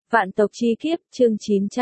Vạn tộc chi kiếp, chương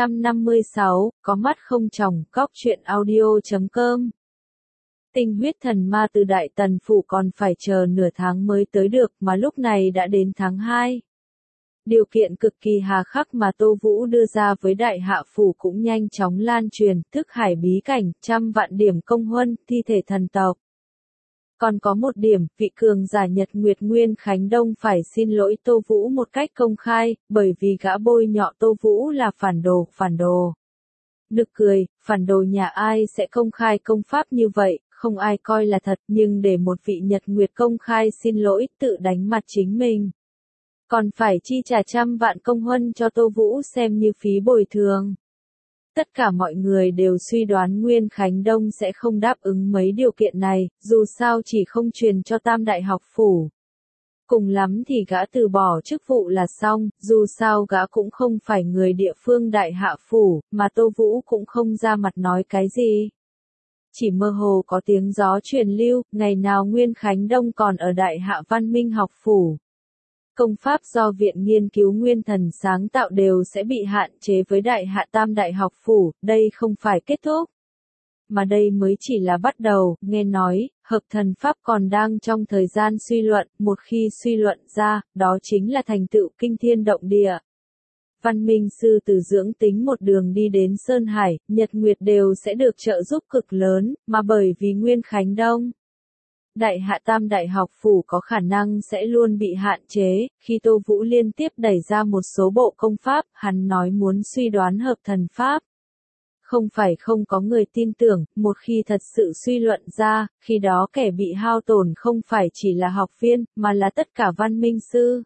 956, có mắt không tròng, góc truyện audio.com. Tinh huyết thần ma từ Đại Tần Phủ còn phải chờ nửa tháng mới tới được, mà lúc này đã đến tháng 2. Điều kiện cực kỳ hà khắc mà Tô Vũ đưa ra với Đại Hạ Phủ cũng nhanh chóng lan truyền, thức hải bí cảnh, 100 vạn điểm công huân, thi thể thần tộc. Còn có một điểm, vị cường giả Nhật Nguyệt Nguyên Khánh Đông phải xin lỗi Tô Vũ một cách công khai, bởi vì gã bôi nhọ Tô Vũ là phản đồ. Nực cười, phản đồ nhà ai sẽ công khai công pháp như vậy, không ai coi là thật, nhưng để một vị Nhật Nguyệt công khai xin lỗi, tự đánh mặt chính mình. Còn phải chi trả 100 vạn công huân cho Tô Vũ xem như phí bồi thường. Tất cả mọi người đều suy đoán Nguyên Khánh Đông sẽ không đáp ứng mấy điều kiện này, dù sao chỉ không truyền cho Tam Đại học phủ. Cùng lắm thì gã từ bỏ chức vụ là xong, dù sao gã cũng không phải người địa phương Đại Hạ Phủ, mà Tô Vũ cũng không ra mặt nói cái gì. Chỉ mơ hồ có tiếng gió truyền lưu, ngày nào Nguyên Khánh Đông còn ở Đại Hạ Văn Minh học phủ. Công pháp do Viện Nghiên cứu Nguyên Thần sáng tạo đều sẽ bị hạn chế với Đại Hạ Tam Đại học phủ, đây không phải kết thúc. Mà đây mới chỉ là bắt đầu, nghe nói, hợp thần pháp còn đang trong thời gian suy luận, một khi suy luận ra, đó chính là thành tựu kinh thiên động địa. Văn Minh sư từ dưỡng tính một đường đi đến Sơn Hải, Nhật Nguyệt đều sẽ được trợ giúp cực lớn, mà bởi vì Nguyên Khánh Đông. Đại Hạ Tam Đại học phủ có khả năng sẽ luôn bị hạn chế, khi Tô Vũ liên tiếp đẩy ra một số bộ công pháp, hắn nói muốn suy đoán hợp thần pháp. Không phải không có người tin tưởng, một khi thật sự suy luận ra, khi đó kẻ bị hao tổn không phải chỉ là học viên, mà là tất cả văn minh sư.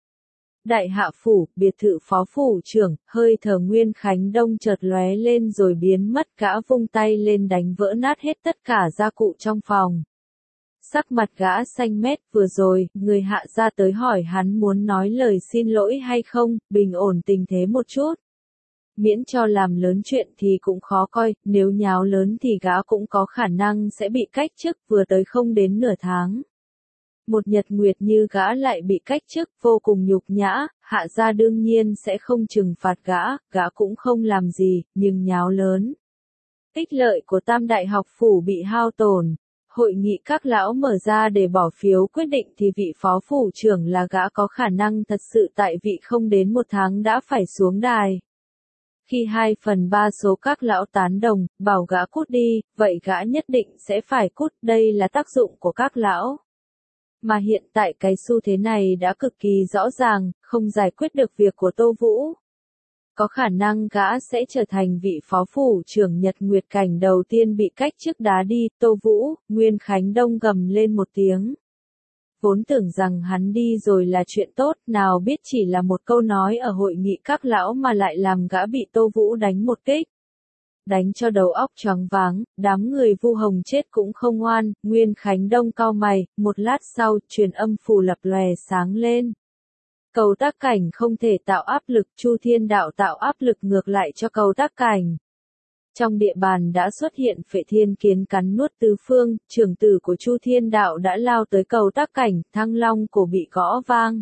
Đại Hạ Phủ, biệt thự phó phủ trưởng, hơi thở Nguyên Khánh Đông chợt lóe lên rồi biến mất, gã vung tay lên đánh vỡ nát hết tất cả gia cụ trong phòng. Sắc mặt gã xanh mét, vừa rồi, người Hạ ra tới hỏi hắn muốn nói lời xin lỗi hay không, bình ổn tình thế một chút. Miễn cho làm lớn chuyện thì cũng khó coi, nếu nháo lớn thì gã cũng có khả năng sẽ bị cách chức, vừa tới không đến nửa tháng. Một Nhật Nguyệt như gã lại bị cách chức, vô cùng nhục nhã, Hạ gia đương nhiên sẽ không trừng phạt gã cũng không làm gì, nhưng nháo lớn. Ích lợi của Tam Đại học phủ bị hao tổn. Hội nghị các lão mở ra để bỏ phiếu quyết định thì vị phó phủ trưởng là gã có khả năng thật sự tại vị không đến một tháng đã phải xuống đài. Khi 2/3 số các lão tán đồng, bảo gã cút đi, vậy gã nhất định sẽ phải cút, đây là tác dụng của các lão. Mà hiện tại cái xu thế này đã cực kỳ rõ ràng, không giải quyết được việc của Tô Vũ. Có khả năng gã sẽ trở thành vị phó phủ trưởng Nhật Nguyệt cảnh đầu tiên bị cách chức đá đi, Tô Vũ, Nguyên Khánh Đông gầm lên một tiếng. Vốn tưởng rằng hắn đi rồi là chuyện tốt, nào biết chỉ là một câu nói ở hội nghị các lão mà lại làm gã bị Tô Vũ đánh một kích. Đánh cho đầu óc choáng váng, đám người Vu Hồng chết cũng không oan, Nguyên Khánh Đông cau mày, một lát sau, truyền âm phù lập lòe sáng lên. Cầu tác cảnh không thể tạo áp lực, Chu Thiên Đạo tạo áp lực ngược lại cho cầu tác cảnh. Trong địa bàn đã xuất hiện Phệ Thiên Kiến cắn nuốt tứ phương, trưởng tử của Chu Thiên Đạo đã lao tới cầu tác cảnh, Thăng Long cổ bị gõ vang.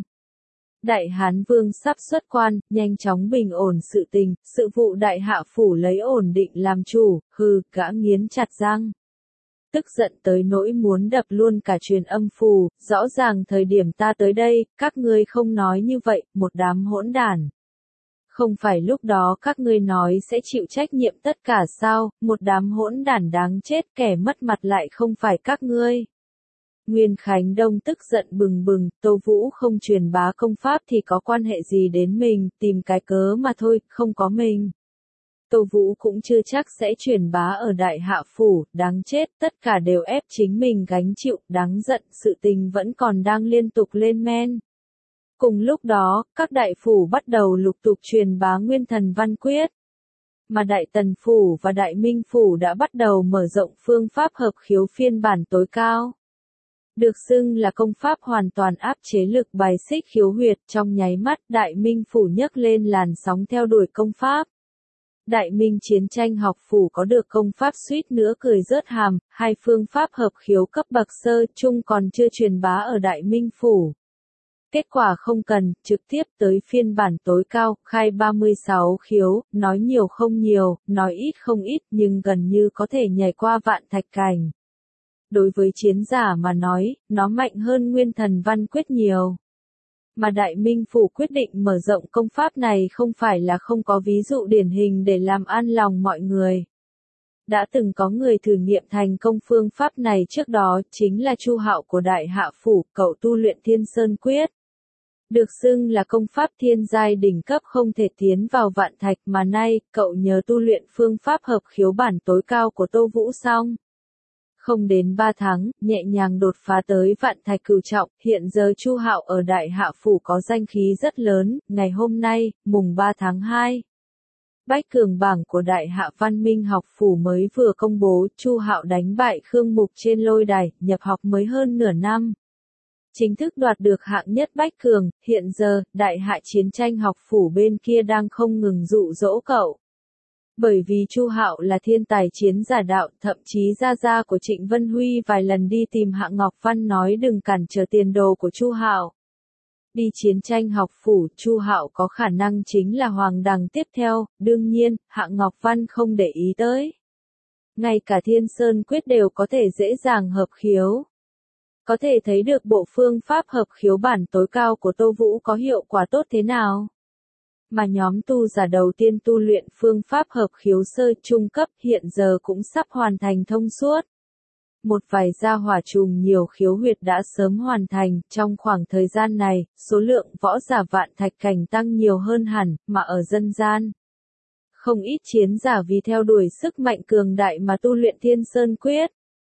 Đại Hán Vương sắp xuất quan, nhanh chóng bình ổn sự tình, sự vụ Đại Hạ Phủ lấy ổn định làm chủ, gã nghiến chặt răng. Tức giận tới nỗi muốn đập luôn cả truyền âm phù, rõ ràng thời điểm ta tới đây, các ngươi không nói như vậy, một đám hỗn đản. Không phải lúc đó các ngươi nói sẽ chịu trách nhiệm tất cả sao, một đám hỗn đản đáng chết, kẻ mất mặt lại không phải các ngươi. Nguyên Khánh Đông tức giận bừng bừng, Tô Vũ không truyền bá công pháp thì có quan hệ gì đến mình, tìm cái cớ mà thôi, không có mình. Tô Vũ cũng chưa chắc sẽ truyền bá ở Đại Hạ Phủ, đáng chết, tất cả đều ép chính mình gánh chịu, đáng giận, sự tình vẫn còn đang liên tục lên men. Cùng lúc đó, các đại phủ bắt đầu lục tục truyền bá Nguyên Thần Văn Quyết. Mà Đại Tần Phủ và Đại Minh Phủ đã bắt đầu mở rộng phương pháp hợp khiếu phiên bản tối cao. Được xưng là công pháp hoàn toàn áp chế lực bài xích khiếu huyệt, trong nháy mắt Đại Minh Phủ nhấc lên làn sóng theo đuổi công pháp. Đại Minh Chiến Tranh học phủ có được công pháp suýt nữa cười rớt hàm, hai phương pháp hợp khiếu cấp bậc sơ trung còn chưa truyền bá ở Đại Minh Phủ. Kết quả không cần, trực tiếp tới phiên bản tối cao, khai 36 khiếu, nói nhiều không nhiều, nói ít không ít nhưng gần như có thể nhảy qua vạn thạch cảnh. Đối với chiến giả mà nói, nó mạnh hơn nguyên thần văn quyết nhiều. Mà Đại Minh Phủ quyết định mở rộng công pháp này không phải là không có ví dụ điển hình để làm an lòng mọi người. Đã từng có người thử nghiệm thành công phương pháp này trước đó, chính là Chu Hạo của Đại Hạ Phủ, cậu tu luyện Thiên Sơn Quyết. Được xưng là công pháp thiên giai đỉnh cấp không thể tiến vào vạn thạch mà nay, cậu nhờ tu luyện phương pháp hợp khiếu bản tối cao của Tô Vũ xong. Không đến 3 tháng, nhẹ nhàng đột phá tới vạn thạch cửu trọng, hiện giờ Chu Hạo ở Đại Hạ Phủ có danh khí rất lớn, ngày hôm nay, mùng 3 tháng 2. Bách cường bảng của Đại Hạ Văn Minh Học Phủ mới vừa công bố, Chu Hạo đánh bại Khương Mục trên lôi đài, nhập học mới hơn nửa năm. Chính thức đoạt được hạng nhất Bách cường, hiện giờ, Đại Hạ Chiến tranh học phủ bên kia đang không ngừng dụ dỗ cậu. Bởi vì Chu Hạo là thiên tài chiến giả đạo, thậm chí gia của Trịnh Vân Huy vài lần đi tìm Hạng Ngọc Văn nói đừng cản trở tiền đồ của Chu Hạo. Đi chiến tranh học phủ, Chu Hạo có khả năng chính là hoàng đằng tiếp theo, đương nhiên, Hạng Ngọc Văn không để ý tới. Ngay cả Thiên Sơn Quyết đều có thể dễ dàng hợp khiếu. Có thể thấy được bộ phương pháp hợp khiếu bản tối cao của Tô Vũ có hiệu quả tốt thế nào. Mà nhóm tu giả đầu tiên tu luyện phương pháp hợp khiếu sơ trung cấp hiện giờ cũng sắp hoàn thành thông suốt. Một vài gia hỏa trùng nhiều khiếu huyệt đã sớm hoàn thành, trong khoảng thời gian này, số lượng võ giả vạn thạch cảnh tăng nhiều hơn hẳn, mà ở dân gian. Không ít chiến giả vì theo đuổi sức mạnh cường đại mà tu luyện Thiên Sơn Quyết.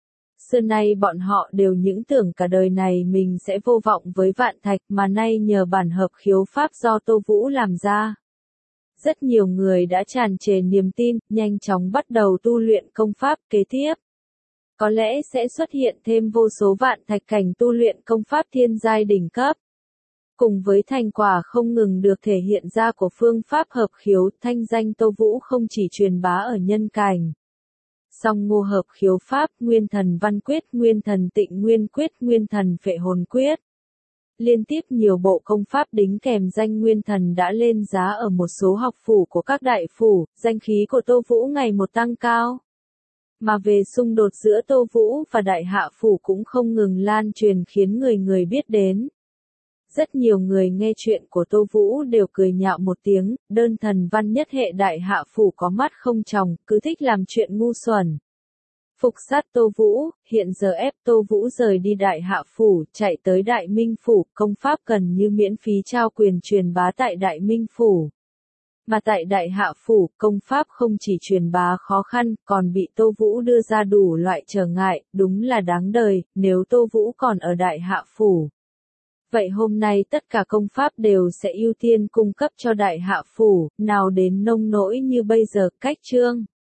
Xưa nay bọn họ đều những tưởng cả đời này mình sẽ vô vọng với vạn thạch mà nay nhờ bản hợp khiếu pháp do Tô Vũ làm ra. Rất nhiều người đã tràn trề niềm tin, nhanh chóng bắt đầu tu luyện công pháp kế tiếp. Có lẽ sẽ xuất hiện thêm vô số vạn thạch cảnh tu luyện công pháp thiên giai đỉnh cấp. Cùng với thành quả không ngừng được thể hiện ra của phương pháp hợp khiếu, thanh danh Tô Vũ không chỉ truyền bá ở nhân cảnh. Song ngô hợp khiếu pháp, nguyên thần văn quyết, nguyên thần tịnh nguyên quyết, nguyên thần phệ hồn quyết. Liên tiếp nhiều bộ công pháp đính kèm danh nguyên thần đã lên giá ở một số học phủ của các đại phủ, danh khí của Tô Vũ ngày một tăng cao. Mà về xung đột giữa Tô Vũ và Đại Hạ Phủ cũng không ngừng lan truyền khiến người người biết đến. Rất nhiều người nghe chuyện của Tô Vũ đều cười nhạo một tiếng, đơn thần văn nhất hệ Đại Hạ Phủ có mắt không tròng, cứ thích làm chuyện ngu xuẩn. Phục sát Tô Vũ, hiện giờ ép Tô Vũ rời đi Đại Hạ Phủ, chạy tới Đại Minh Phủ, công pháp gần như miễn phí trao quyền truyền bá tại Đại Minh Phủ. Mà tại Đại Hạ Phủ, công pháp không chỉ truyền bá khó khăn, còn bị Tô Vũ đưa ra đủ loại trở ngại, đúng là đáng đời, nếu Tô Vũ còn ở Đại Hạ Phủ. Vậy hôm nay tất cả công pháp đều sẽ ưu tiên cung cấp cho Đại Hạ Phủ, nào đến nông nỗi như bây giờ, cách chương.